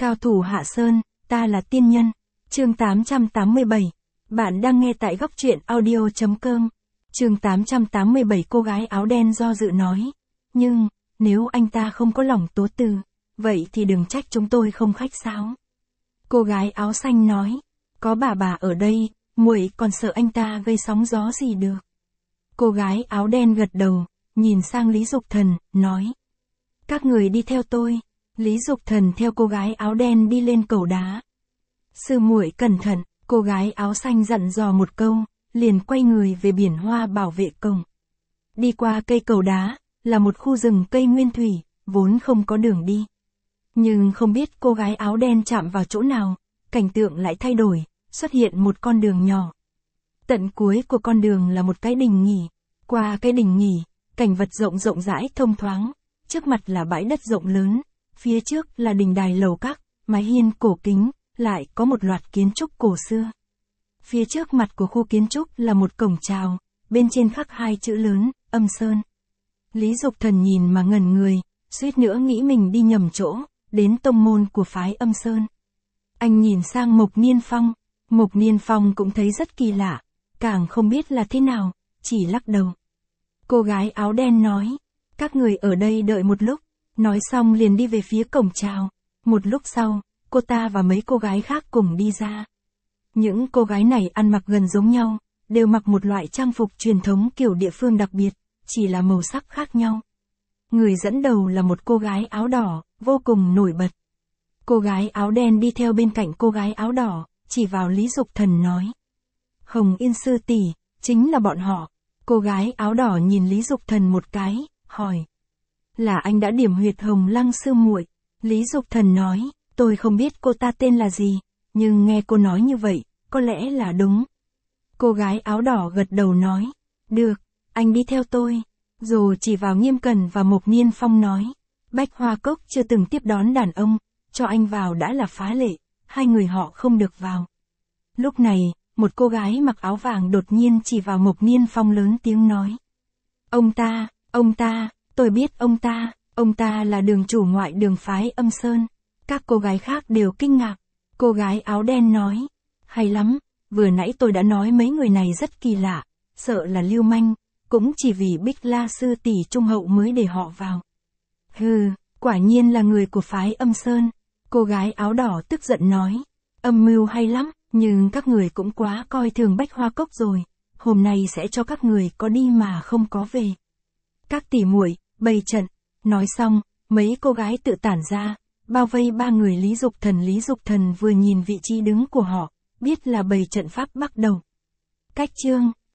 Cao thủ Hạ Sơn, ta là tiên nhân. Chương 887. Bạn đang nghe tại góc truyện audio.com. Chương 887. Cô gái áo đen do dự nói. Nhưng, nếu anh ta không có lòng tố từ, vậy thì đừng trách chúng tôi không khách sáo. Cô gái áo xanh nói. Có bà ở đây, muội còn sợ anh ta gây sóng gió gì được. Cô gái áo đen gật đầu, nhìn sang Lý Dục Thần, nói. Các người đi theo tôi. Lý Dục Thần theo cô gái áo đen đi lên cầu đá. Sư muội cẩn thận, cô gái áo xanh dặn dò một câu, liền quay người về biển hoa bảo vệ cổng. Đi qua cây cầu đá, là một khu rừng cây nguyên thủy, vốn không có đường đi. Nhưng không biết cô gái áo đen chạm vào chỗ nào, cảnh tượng lại thay đổi, xuất hiện một con đường nhỏ. Tận cuối của con đường là một cái đình nghỉ. Qua cái đình nghỉ, cảnh vật rộng rãi thông thoáng, trước mặt là bãi đất rộng lớn, phía trước là đình đài lầu các, mái hiên cổ kính, lại có một loạt kiến trúc cổ xưa. Phía trước mặt của khu kiến trúc là một cổng chào, bên trên khắc hai chữ lớn, Âm Sơn. Lý Dục Thần nhìn mà ngẩn người, suýt nữa nghĩ mình đi nhầm chỗ, đến tông môn của phái Âm Sơn. Anh nhìn sang Mộc Niên Phong, Mộc Niên Phong cũng thấy rất kỳ lạ, càng không biết là thế nào, chỉ lắc đầu. Cô gái áo đen nói, các người ở đây đợi một lúc, nói xong liền đi về phía cổng chào. Một lúc sau, cô ta và mấy cô gái khác cùng đi ra. Những cô gái này ăn mặc gần giống nhau, đều mặc một loại trang phục truyền thống kiểu địa phương đặc biệt, chỉ là màu sắc khác nhau. Người dẫn đầu là một cô gái áo đỏ, vô cùng nổi bật. Cô gái áo đen đi theo bên cạnh cô gái áo đỏ, chỉ vào Lý Dục Thần nói. Hồng Yên sư tỷ, chính là bọn họ. Cô gái áo đỏ nhìn Lý Dục Thần một cái, hỏi. Là anh đã điểm huyệt Hồng Lăng sư muội. Lý Dục Thần nói, tôi không biết cô ta tên là gì, nhưng nghe cô nói như vậy, có lẽ là đúng. Cô gái áo đỏ gật đầu nói, được, anh đi theo tôi. Rồi chỉ vào Nghiêm Cẩn và Mộc Niên Phong nói, Bách Hoa Cốc chưa từng tiếp đón đàn ông, cho anh vào đã là phá lệ, hai người họ không được vào. Lúc này, một cô gái mặc áo vàng đột nhiên chỉ vào Mộc Niên Phong lớn tiếng nói. Ông ta, tôi biết ông ta là đường chủ ngoại đường phái Âm Sơn. Các cô gái khác đều kinh ngạc. Cô gái áo đen nói, hay lắm, vừa nãy tôi đã nói mấy người này rất kỳ lạ, sợ là lưu manh, cũng chỉ vì Bích La sư tỷ trung hậu mới để họ vào. Hừ, quả nhiên là người của phái Âm Sơn. Cô gái áo đỏ tức giận nói, âm mưu hay lắm, nhưng các người cũng quá coi thường Bách Hoa Cốc rồi, hôm nay sẽ cho các người có đi mà không có về. Các tỷ muội, bày trận. Nói xong, mấy cô gái tự tản ra, bao vây ba người Lý Dục Thần. Lý Dục Thần vừa nhìn vị trí đứng của họ, biết là bày trận pháp bắt đầu. Cách chương